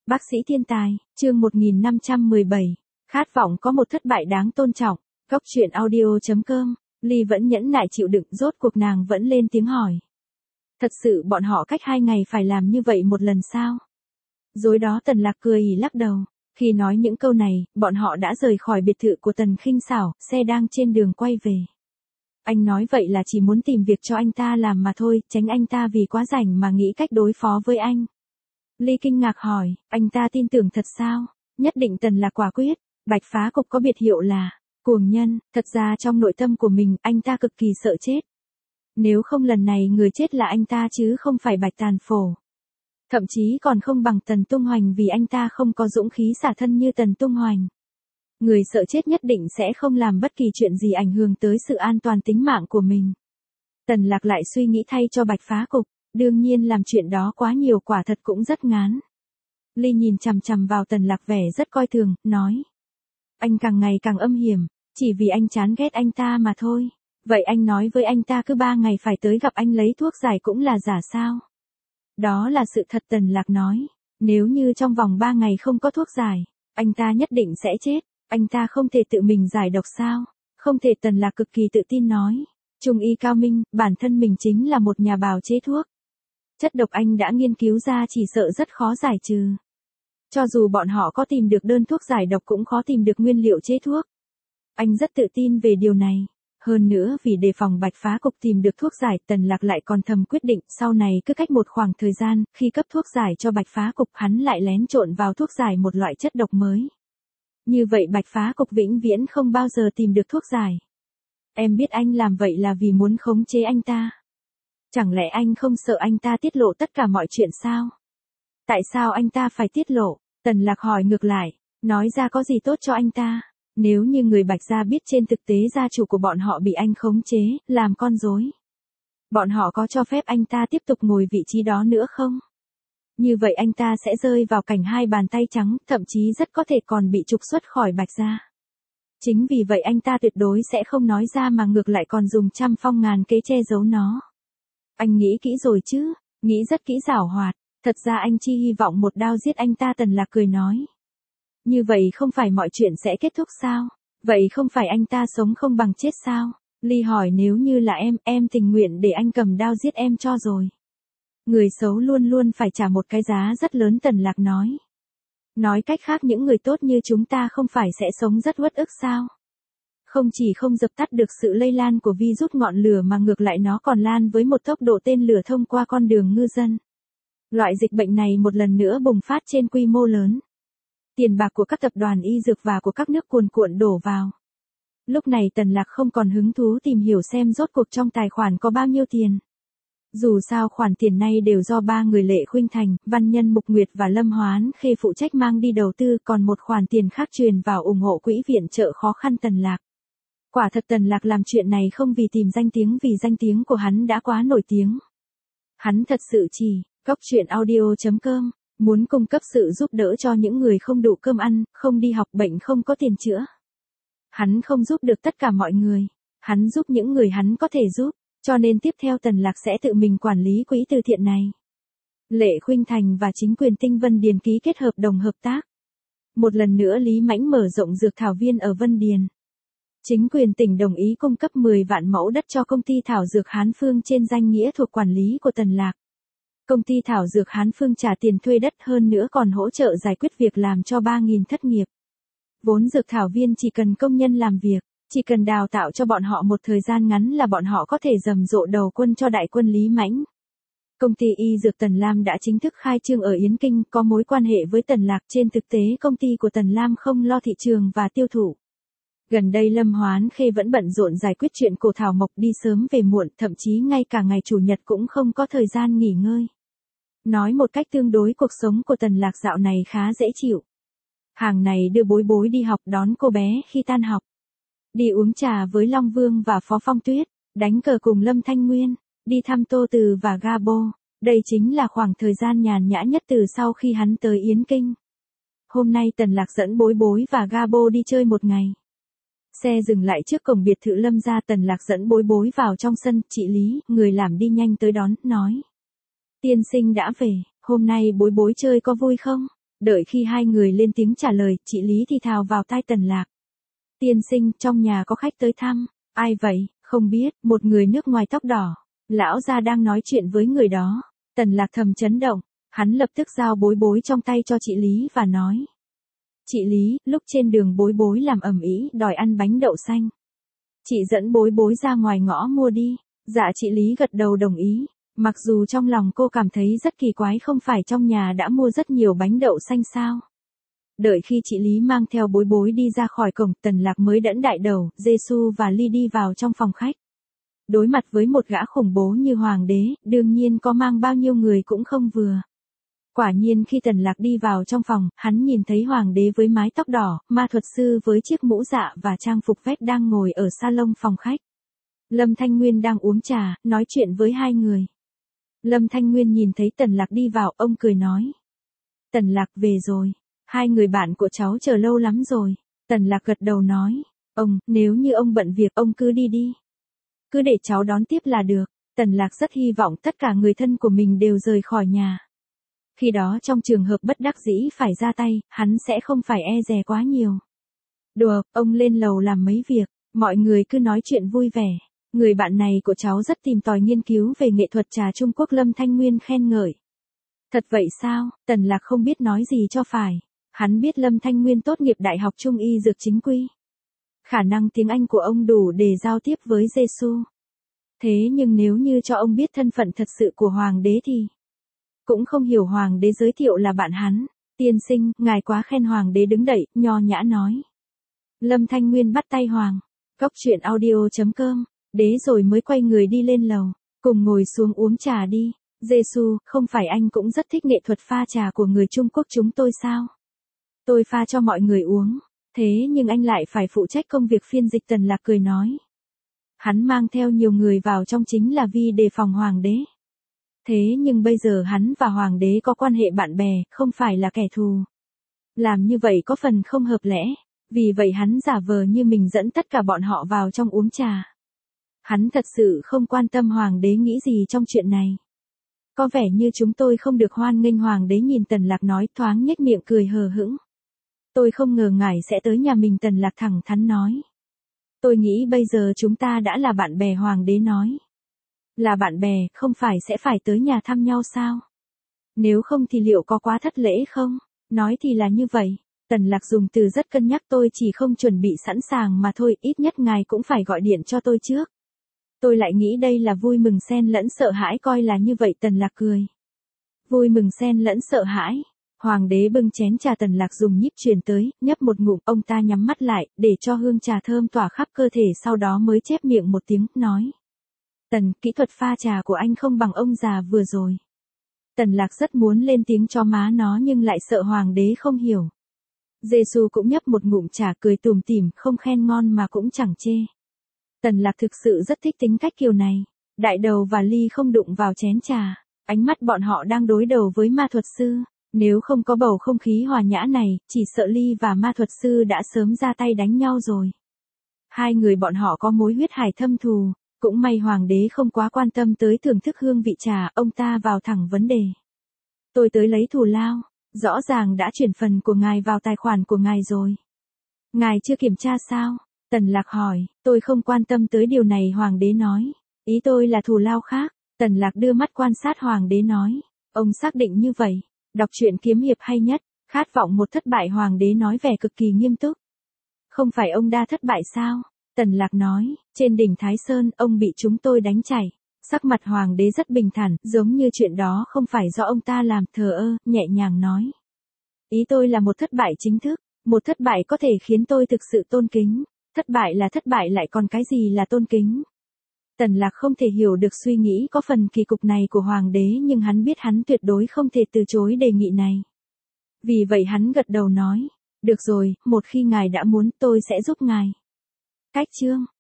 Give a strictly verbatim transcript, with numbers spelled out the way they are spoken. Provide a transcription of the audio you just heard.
Bác sĩ thiên tài, chương một nghìn năm trăm mười bảy. Khát vọng có một thất bại đáng tôn trọng. Góc truyện audio.com. Ly vẫn nhẫn nại chịu đựng, rốt cuộc nàng vẫn lên tiếng hỏi. Thật sự bọn họ cách hai ngày phải làm như vậy một lần sao? Rồi đó Tần Lạc cười ỉ lắc đầu. Khi nói những câu này, bọn họ đã rời khỏi biệt thự của Tần Khinh Sảo, xe đang trên đường quay về. Anh nói vậy là chỉ muốn tìm việc cho anh ta làm mà thôi, tránh anh ta vì quá rảnh mà nghĩ cách đối phó với anh. Ly kinh ngạc hỏi, anh ta tin tưởng thật sao? Nhất định Tần Lạc quả quyết. Bạch Phá Cục có biệt hiệu là cuồng nhân, thật ra trong nội tâm của mình anh ta cực kỳ sợ chết. Nếu không lần này người chết là anh ta chứ không phải Bạch Tàn Phổ. Thậm chí còn không bằng Tần Tung Hoành vì anh ta không có dũng khí xả thân như Tần Tung Hoành. Người sợ chết nhất định sẽ không làm bất kỳ chuyện gì ảnh hưởng tới sự an toàn tính mạng của mình. Tần Lạc lại suy nghĩ thay cho Bạch Phá Cục, đương nhiên làm chuyện đó quá nhiều quả thật cũng rất ngán. Ly nhìn chằm chằm vào Tần Lạc vẻ rất coi thường, nói. Anh càng ngày càng âm hiểm, chỉ vì anh chán ghét anh ta mà thôi. Vậy anh nói với anh ta cứ ba ngày phải tới gặp anh lấy thuốc giải cũng là giả sao? Đó là sự thật, Tần Lạc nói. Nếu như trong vòng ba ngày không có thuốc giải, anh ta nhất định sẽ chết. Anh ta không thể tự mình giải độc sao? Không thể, Tần Lạc cực kỳ tự tin nói. Trung y cao minh, bản thân mình chính là một nhà bào chế thuốc. Chất độc anh đã nghiên cứu ra chỉ sợ rất khó giải trừ. Cho dù bọn họ có tìm được đơn thuốc giải độc cũng khó tìm được nguyên liệu chế thuốc. Anh rất tự tin về điều này. Hơn nữa vì đề phòng Bạch Phá Cục tìm được thuốc giải, Tần Lạc lại còn thầm quyết định sau này cứ cách một khoảng thời gian, khi cấp thuốc giải cho Bạch Phá Cục hắn lại lén trộn vào thuốc giải một loại chất độc mới. Như vậy Bạch Phá Cục vĩnh viễn không bao giờ tìm được thuốc giải. Em biết anh làm vậy là vì muốn khống chế anh ta. Chẳng lẽ anh không sợ anh ta tiết lộ tất cả mọi chuyện sao? Tại sao anh ta phải tiết lộ? Tần Lạc hỏi ngược lại, nói ra có gì tốt cho anh ta? Nếu như người Bạch gia biết trên thực tế gia chủ của bọn họ bị anh khống chế, làm con rối. Bọn họ có cho phép anh ta tiếp tục ngồi vị trí đó nữa không? Như vậy anh ta sẽ rơi vào cảnh hai bàn tay trắng, thậm chí rất có thể còn bị trục xuất khỏi Bạch gia. Chính vì vậy anh ta tuyệt đối sẽ không nói ra mà ngược lại còn dùng trăm phong ngàn kế che giấu nó. Anh nghĩ kỹ rồi chứ, nghĩ rất kỹ giảo hoạt, thật ra anh chỉ hy vọng một đao giết anh ta. Tần Lạc cười nói. Như vậy không phải mọi chuyện sẽ kết thúc sao? Vậy không phải anh ta sống không bằng chết sao? Ly hỏi, nếu như là em, em tình nguyện để anh cầm đao giết em cho rồi. Người xấu luôn luôn phải trả một cái giá rất lớn, Tần Lạc nói. Nói cách khác những người tốt như chúng ta không phải sẽ sống rất uất ức sao? Không chỉ không dập tắt được sự lây lan của virus ngọn lửa mà ngược lại nó còn lan với một tốc độ tên lửa thông qua con đường ngư dân. Loại dịch bệnh này một lần nữa bùng phát trên quy mô lớn. Tiền bạc của các tập đoàn y dược và của các nước cuồn cuộn đổ vào. Lúc này Tần Lạc không còn hứng thú tìm hiểu xem rốt cuộc trong tài khoản có bao nhiêu tiền. Dù sao khoản tiền này đều do ba người Lệ Khuynh Thành, Văn Nhân Mục Nguyệt và Lâm Hoán Khê phụ trách mang đi đầu tư, còn một khoản tiền khác truyền vào ủng hộ quỹ viện trợ khó khăn Tần Lạc. Quả thật Tần Lạc làm chuyện này không vì tìm danh tiếng, vì danh tiếng của hắn đã quá nổi tiếng. Hắn thật sự chỉ, góc truyện audio.com, muốn cung cấp sự giúp đỡ cho những người không đủ cơm ăn, không đi học, bệnh không có tiền chữa. Hắn không giúp được tất cả mọi người, hắn giúp những người hắn có thể giúp, cho nên tiếp theo Tần Lạc sẽ tự mình quản lý quỹ từ thiện này. Lệ Khuynh Thành và chính quyền Tinh Vân Điền ký kết hợp đồng hợp tác. Một lần nữa Lý Mãnh mở rộng dược thảo viên ở Vân Điền. Chính quyền tỉnh đồng ý cung cấp mười vạn mẫu đất cho công ty Thảo Dược Hán Phương trên danh nghĩa thuộc quản lý của Tần Lạc. Công ty Thảo Dược Hán Phương trả tiền thuê đất, hơn nữa còn hỗ trợ giải quyết việc làm cho ba nghìn thất nghiệp. Vốn dược thảo viên chỉ cần công nhân làm việc, chỉ cần đào tạo cho bọn họ một thời gian ngắn là bọn họ có thể rầm rộ đầu quân cho đại quân Lý Mãnh. Công ty y dược Tần Lam đã chính thức khai trương ở Yến Kinh, có mối quan hệ với Tần Lạc. Trên thực tế công ty của Tần Lam không lo thị trường và tiêu thụ. Gần đây Lâm Hoán Khê vẫn bận rộn giải quyết chuyện cổ thảo mộc, đi sớm về muộn, thậm chí ngay cả ngày chủ nhật cũng không có thời gian nghỉ ngơi. Nói một cách tương đối, cuộc sống của Tần Lạc dạo này khá dễ chịu. Hàng này đưa Bối Bối đi học, đón cô bé khi tan học. Đi uống trà với Long Vương và Phó Phong Tuyết, đánh cờ cùng Lâm Thanh Nguyên, đi thăm Tô Từ và Gabo. Đây chính là khoảng thời gian nhàn nhã nhất từ sau khi hắn tới Yến Kinh. Hôm nay Tần Lạc dẫn Bối Bối và Gabo đi chơi một ngày. Xe dừng lại trước cổng biệt thự Lâm gia, Tần Lạc dẫn Bối Bối vào trong sân, chị Lý, người làm đi nhanh tới đón, nói. Tiên sinh đã về, hôm nay Bối Bối chơi có vui không? Đợi khi hai người lên tiếng trả lời, chị Lý thì thào vào tai Tần Lạc. Tiên sinh, trong nhà có khách tới thăm. Ai vậy? Không biết, một người nước ngoài tóc đỏ. Lão gia đang nói chuyện với người đó. Tần Lạc thầm chấn động, hắn lập tức giao bối bối trong tay cho chị Lý và nói. Chị Lý, lúc trên đường bối bối làm ầm ĩ đòi ăn bánh đậu xanh. Chị dẫn bối bối ra ngoài ngõ mua đi. Dạ chị Lý gật đầu đồng ý. Mặc dù trong lòng cô cảm thấy rất kỳ quái, không phải trong nhà đã mua rất nhiều bánh đậu xanh sao? Đợi khi chị Lý mang theo bối bối đi ra khỏi cổng, Tần Lạc mới đẫn đại đầu, Giê-xu và Ly đi vào trong phòng khách. Đối mặt với một gã khủng bố như hoàng đế, đương nhiên có mang bao nhiêu người cũng không vừa. Quả nhiên khi Tần Lạc đi vào trong phòng, hắn nhìn thấy hoàng đế với mái tóc đỏ, ma thuật sư với chiếc mũ dạ và trang phục vest đang ngồi ở salon phòng khách. Lâm Thanh Nguyên đang uống trà, nói chuyện với hai người. Lâm Thanh Nguyên nhìn thấy Tần Lạc đi vào, ông cười nói. Tần Lạc về rồi. Hai người bạn của cháu chờ lâu lắm rồi. Tần Lạc gật đầu nói. Ông, nếu như ông bận việc, ông cứ đi đi. Cứ để cháu đón tiếp là được. Tần Lạc rất hy vọng tất cả người thân của mình đều rời khỏi nhà. Khi đó trong trường hợp bất đắc dĩ phải ra tay, hắn sẽ không phải e dè quá nhiều. Đùa, ông lên lầu làm mấy việc, mọi người cứ nói chuyện vui vẻ. Người bạn này của cháu rất tìm tòi nghiên cứu về nghệ thuật trà Trung Quốc. Lâm Thanh Nguyên khen ngợi. Thật vậy sao? Tần Lạc không biết nói gì cho phải. Hắn biết Lâm Thanh Nguyên tốt nghiệp Đại học Trung y Dược chính quy. Khả năng tiếng Anh của ông đủ để giao tiếp với Giê-xu. Thế nhưng nếu như cho ông biết thân phận thật sự của hoàng đế thì cũng không hiểu hoàng đế giới thiệu là bạn hắn. Tiên sinh, ngài quá khen. Hoàng đế đứng dậy, nho nhã nói. Lâm Thanh Nguyên bắt tay Hoàng. Góc truyện audio chấm com. Đế rồi mới quay người đi lên lầu. Cùng ngồi xuống uống trà đi. Giê-xu, không phải anh cũng rất thích nghệ thuật pha trà của người Trung Quốc chúng tôi sao? Tôi pha cho mọi người uống. Thế nhưng anh lại phải phụ trách công việc phiên dịch. Tần Lạc cười nói. Hắn mang theo nhiều người vào trong chính là vì đề phòng hoàng đế. Thế nhưng bây giờ hắn và hoàng đế có quan hệ bạn bè, không phải là kẻ thù. Làm như vậy có phần không hợp lẽ. Vì vậy hắn giả vờ như mình dẫn tất cả bọn họ vào trong uống trà. Hắn thật sự không quan tâm hoàng đế nghĩ gì trong chuyện này. Có vẻ như chúng tôi không được hoan nghênh. Hoàng đế nhìn Tần Lạc nói, thoáng nhếch miệng cười hờ hững. Tôi không ngờ ngài sẽ tới nhà mình. Tần Lạc thẳng thắn nói. Tôi nghĩ bây giờ chúng ta đã là bạn bè. Hoàng đế nói. Là bạn bè, không phải sẽ phải tới nhà thăm nhau sao? Nếu không thì liệu có quá thất lễ không? Nói thì là như vậy. Tần Lạc dùng từ rất cân nhắc. Tôi chỉ không chuẩn bị sẵn sàng mà thôi, ít nhất ngài cũng phải gọi điện cho tôi trước. Tôi lại nghĩ đây là vui mừng xen lẫn sợ hãi. Coi là như vậy. Tần Lạc cười. Vui mừng xen lẫn sợ hãi. Hoàng đế bưng chén trà Tần Lạc dùng nhíp truyền tới, nhấp một ngụm, ông ta nhắm mắt lại, để cho hương trà thơm tỏa khắp cơ thể, sau đó mới chép miệng một tiếng, nói. Tần, kỹ thuật pha trà của anh không bằng ông già vừa rồi. Tần Lạc rất muốn lên tiếng cho má nó nhưng lại sợ hoàng đế không hiểu. Giê-xu cũng nhấp một ngụm trà cười tủm tỉm, không khen ngon mà cũng chẳng chê. Tần Lạc thực sự rất thích tính cách kiểu này. Đại đầu và Ly không đụng vào chén trà. Ánh mắt bọn họ đang đối đầu với ma thuật sư. Nếu không có bầu không khí hòa nhã này, chỉ sợ Ly và ma thuật sư đã sớm ra tay đánh nhau rồi. Hai người bọn họ có mối huyết hải thâm thù. Cũng may hoàng đế không quá quan tâm tới thưởng thức hương vị trà, ông ta vào thẳng vấn đề. Tôi tới lấy thù lao, rõ ràng đã chuyển phần của ngài vào tài khoản của ngài rồi. Ngài chưa kiểm tra sao? Tần Lạc hỏi. Tôi không quan tâm tới điều này. Hoàng đế nói. Ý tôi là thù lao khác. Tần Lạc đưa mắt quan sát hoàng đế nói. Ông xác định như vậy. Đọc truyện kiếm hiệp hay nhất. Khát vọng một thất bại. Hoàng đế nói vẻ cực kỳ nghiêm túc. Không phải ông đa thất bại sao? Tần Lạc nói. Trên đỉnh Thái Sơn, ông bị chúng tôi đánh chảy. Sắc mặt hoàng đế rất bình thản, giống như chuyện đó không phải do ông ta làm. Thờ ơ, nhẹ nhàng nói. Ý tôi là một thất bại chính thức. Một thất bại có thể khiến tôi thực sự tôn kính. Thất bại là thất bại, lại còn cái gì là tôn kính? Tần Lạc không thể hiểu được suy nghĩ có phần kỳ cục này của hoàng đế, nhưng hắn biết hắn tuyệt đối không thể từ chối đề nghị này. Vì vậy hắn gật đầu nói. Được rồi, một khi ngài đã muốn, tôi sẽ giúp ngài. Cách chương